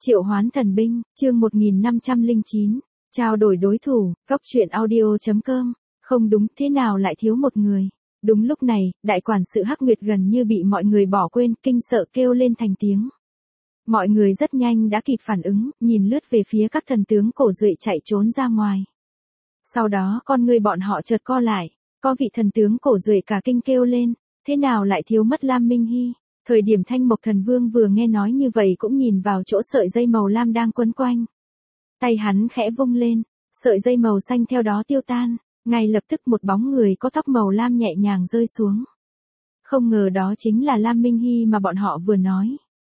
Triệu hoán thần binh, chương 1509, trao đổi đối thủ, góc truyện audio.com, không đúng thế nào lại thiếu một người. Đúng lúc này, đại quản sự Hắc Nguyệt gần như bị mọi người bỏ quên, kinh sợ kêu lên thành tiếng. Mọi người rất nhanh đã kịp phản ứng, nhìn lướt về phía các thần tướng cổ duệ chạy trốn ra ngoài. Sau đó con người bọn họ chợt co lại, có vị thần tướng cổ duệ cả kinh kêu lên, thế nào lại thiếu mất Lam Minh Hy. Thời điểm Thanh Mộc Thần Vương vừa nghe nói như vậy cũng nhìn vào chỗ sợi dây màu lam đang quấn quanh. Tay hắn khẽ vung lên, sợi dây màu xanh theo đó tiêu tan, ngay lập tức một bóng người có tóc màu lam nhẹ nhàng rơi xuống. Không ngờ đó chính là Lam Minh Hy mà bọn họ vừa nói.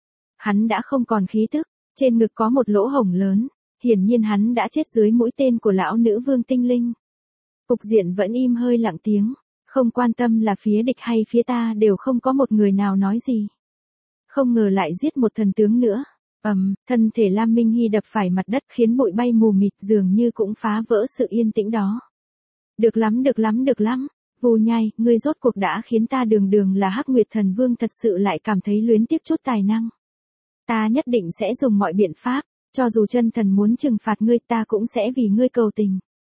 Hắn đã không còn khí tức, trên ngực có một lỗ hổng lớn, hiển nhiên hắn đã chết dưới mũi tên của lão nữ vương tinh linh. Cục diện vẫn im hơi lặng tiếng. Không quan tâm là phía địch hay phía ta đều không có một người nào nói gì. Không ngờ lại giết một thần tướng nữa. Thân thể Lam Minh Hy đập phải mặt đất khiến bụi bay mù mịt dường như cũng phá vỡ sự yên tĩnh đó. Được lắm, được lắm, được lắm. Vu Nhai, ngươi rốt cuộc đã khiến ta đường là Hắc Nguyệt Thần Vương thật sự lại cảm thấy luyến tiếc chút tài năng. Ta nhất định sẽ dùng mọi biện pháp, cho dù chân thần muốn trừng phạt ngươi ta cũng sẽ vì ngươi cầu tình.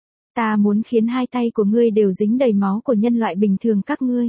Ta muốn khiến hai tay của ngươi đều dính đầy máu của nhân loại bình thường các ngươi.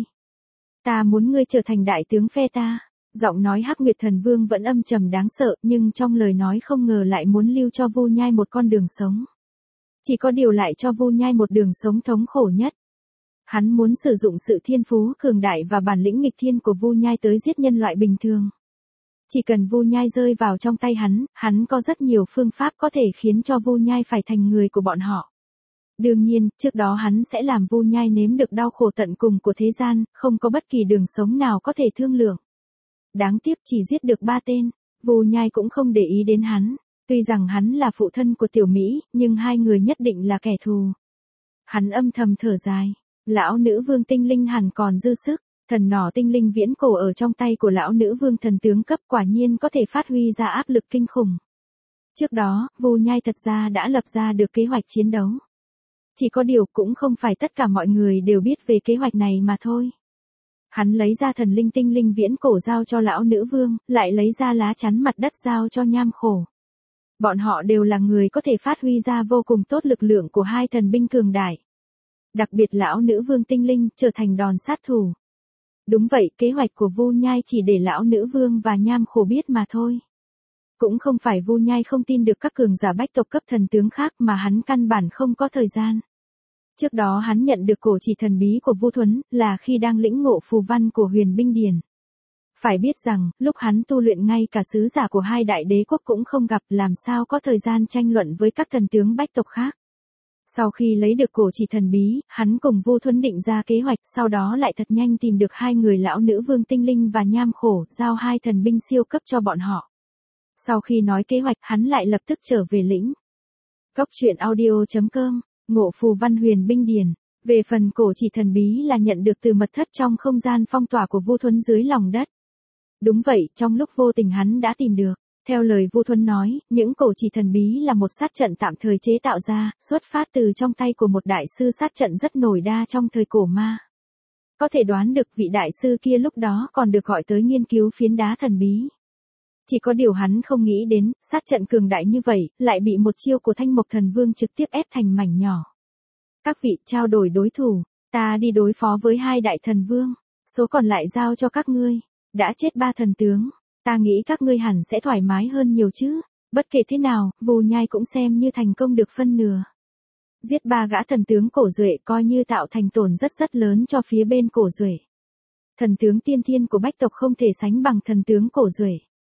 Ta muốn ngươi trở thành đại tướng phe ta. Giọng nói Hắc Nguyệt Thần Vương vẫn âm trầm đáng sợ, nhưng trong lời nói không ngờ lại muốn lưu cho Vu Nhai một con đường sống. Chỉ có điều lại cho Vu Nhai một đường sống thống khổ nhất. Hắn muốn sử dụng sự thiên phú cường đại và bản lĩnh nghịch thiên của Vu Nhai tới giết nhân loại bình thường. Chỉ cần Vu Nhai rơi vào trong tay hắn có rất nhiều phương pháp có thể khiến cho Vu Nhai phải thành người của bọn họ. Đương nhiên, trước đó hắn sẽ làm Vu Nhai nếm được đau khổ tận cùng của thế gian, không có bất kỳ đường sống nào có thể thương lượng. Đáng tiếc chỉ giết được 3 tên, Vu Nhai cũng không để ý đến hắn. Tuy rằng hắn là phụ thân của Tiểu Mỹ, nhưng hai người nhất định là kẻ thù. Hắn âm thầm thở dài, lão nữ vương tinh linh hẳn còn dư sức, thần nỏ tinh linh viễn cổ ở trong tay của lão nữ vương thần tướng cấp quả nhiên có thể phát huy ra áp lực kinh khủng. Trước đó, Vu Nhai thật ra đã lập ra được kế hoạch chiến đấu. Chỉ có điều cũng không phải tất cả mọi người đều biết về kế hoạch này mà thôi. Hắn lấy ra thần linh tinh linh viễn cổ giao cho lão nữ vương, lại lấy ra lá chắn mặt đất giao cho Nham Khổ. Bọn họ đều là người có thể phát huy ra vô cùng tốt lực lượng của hai thần binh cường đại. Đặc biệt lão nữ vương tinh linh trở thành đòn sát thủ. Đúng vậy, kế hoạch của Vu Nhai chỉ để lão nữ vương và Nham Khổ biết mà thôi. Cũng không phải Vu Nhai không tin được các cường giả bách tộc cấp thần tướng khác mà hắn căn bản không có thời gian. Trước đó hắn nhận được cổ chỉ thần bí của Vu Thuấn là khi đang lĩnh ngộ phù văn của Huyền Binh Điển. Phải biết rằng, lúc hắn tu luyện ngay cả sứ giả của hai đại đế quốc cũng không gặp, làm sao có thời gian tranh luận với các thần tướng bách tộc khác. Sau khi lấy được cổ chỉ thần bí, hắn cùng Vu Thuấn định ra kế hoạch, sau đó lại thật nhanh tìm được hai người lão nữ vương tinh linh và Nham Khổ, giao hai thần binh siêu cấp cho bọn họ. Sau khi nói kế hoạch, hắn lại lập tức trở về lĩnh. Góc truyện audio.com, ngộ phù văn Huyền Binh Điển. Về phần cổ chỉ thần bí là nhận được từ mật thất trong không gian phong tỏa của Vu Thuấn dưới lòng đất. Đúng vậy, trong lúc vô tình hắn đã tìm được. Theo lời Vu Thuấn nói, những cổ chỉ thần bí là một sát trận tạm thời chế tạo ra, xuất phát từ trong tay của một đại sư sát trận rất nổi đa trong thời cổ ma. Có thể đoán được vị đại sư kia lúc đó còn được gọi tới nghiên cứu phiến đá thần bí. Chỉ có điều hắn không nghĩ đến, sát trận cường đại như vậy, lại bị một chiêu của Thanh Mộc Thần Vương trực tiếp ép thành mảnh nhỏ. Các vị trao đổi đối thủ, ta đi đối phó với hai đại thần vương, số còn lại giao cho các ngươi. Đã chết 3 thần tướng, ta nghĩ các ngươi hẳn sẽ thoải mái hơn nhiều chứ. Bất kể thế nào, Vu Nhai cũng xem như thành công được phân nửa. Giết 3 gã thần tướng cổ duệ coi như tạo thành tổn rất lớn cho phía bên cổ duệ. Thần tướng tiên thiên của bách tộc không thể sánh bằng thần tướng cổ duệ.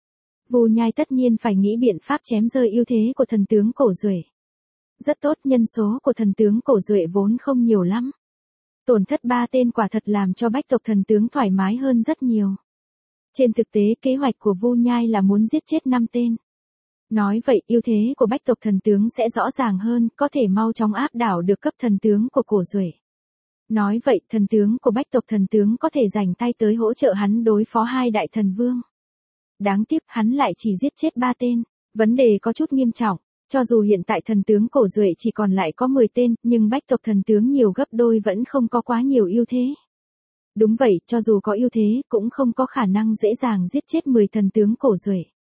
Vu Nhai tất nhiên phải nghĩ biện pháp chém rơi ưu thế của thần tướng cổ duệ. Rất tốt, nhân số của thần tướng cổ duệ vốn không nhiều lắm. Tổn thất 3 tên quả thật làm cho bách tộc thần tướng thoải mái hơn rất nhiều. Trên thực tế, kế hoạch của Vu Nhai là muốn giết chết 5 tên. Nói vậy, ưu thế của bách tộc thần tướng sẽ rõ ràng hơn, có thể mau chóng áp đảo được cấp thần tướng của cổ duệ. Nói vậy, thần tướng của bách tộc thần tướng có thể rảnh tay tới hỗ trợ hắn đối phó hai đại thần vương. Đáng tiếc, hắn lại chỉ giết chết 3 tên. Vấn đề có chút nghiêm trọng. Cho dù hiện tại thần tướng cổ duệ chỉ còn lại có 10 tên, nhưng bách tộc thần tướng nhiều gấp đôi vẫn không có quá nhiều ưu thế. Đúng vậy, cho dù có ưu thế, cũng không có khả năng dễ dàng giết chết 10 thần tướng cổ duệ.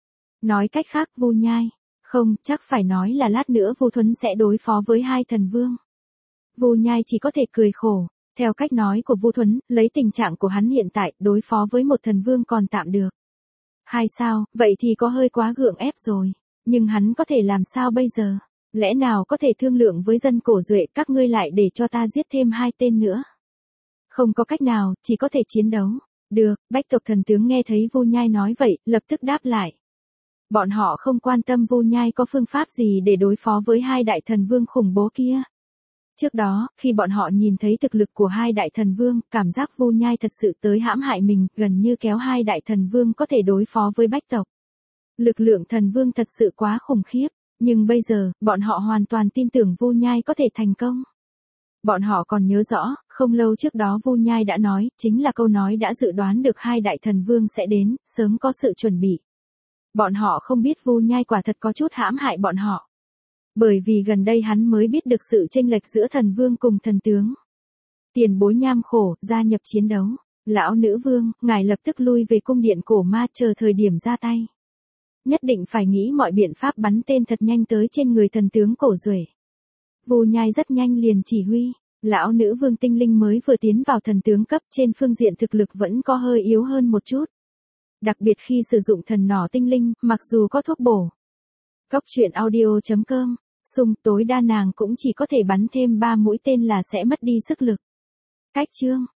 Nói cách khác Vu Nhai, không, chắc phải nói là lát nữa Vu Thuấn sẽ đối phó với hai thần vương. Vu Nhai chỉ có thể cười khổ, theo cách nói của Vu Thuấn, lấy tình trạng của hắn hiện tại, đối phó với một thần vương còn tạm được. Hai sao, vậy thì có hơi quá gượng ép rồi, nhưng hắn có thể làm sao bây giờ? Lẽ nào có thể thương lượng với dân Cổ Duệ các ngươi lại để cho ta giết thêm hai tên nữa? Không có cách nào, chỉ có thể chiến đấu. Được, Bách tộc thần tướng nghe thấy Vu Nhai nói vậy, lập tức đáp lại. Bọn họ không quan tâm Vu Nhai có phương pháp gì để đối phó với hai đại thần vương khủng bố kia. Trước đó, khi bọn họ nhìn thấy thực lực của hai đại thần vương, cảm giác Vu Nhai thật sự tới hãm hại mình, gần như kéo hai đại thần vương có thể đối phó với Bách tộc. Lực lượng thần vương thật sự quá khủng khiếp, nhưng bây giờ, bọn họ hoàn toàn tin tưởng Vu Nhai có thể thành công. Bọn họ còn nhớ rõ, không lâu trước đó Vu Nhai đã nói, chính là câu nói đã dự đoán được hai đại thần vương sẽ đến, sớm có sự chuẩn bị. Bọn họ không biết Vu Nhai quả thật có chút hãm hại bọn họ. Bởi vì gần đây hắn mới biết được sự chênh lệch giữa thần vương cùng thần tướng. Tiền bối nham khổ, gia nhập chiến đấu. Lão nữ vương, ngài lập tức lui về cung điện cổ ma chờ thời điểm ra tay. Nhất định phải nghĩ mọi biện pháp bắn tên thật nhanh tới trên người thần tướng Cổ Duệ. Vu Nhai rất nhanh liền chỉ huy. Lão nữ vương tinh linh mới vừa tiến vào thần tướng cấp trên phương diện thực lực vẫn có hơi yếu hơn một chút. Đặc biệt khi sử dụng thần nỏ tinh linh, mặc dù có thuốc bổ. Cốc truyện audio.com, xung tối đa nàng cũng chỉ có thể bắn thêm 3 mũi tên là sẽ mất đi sức lực. Cách chương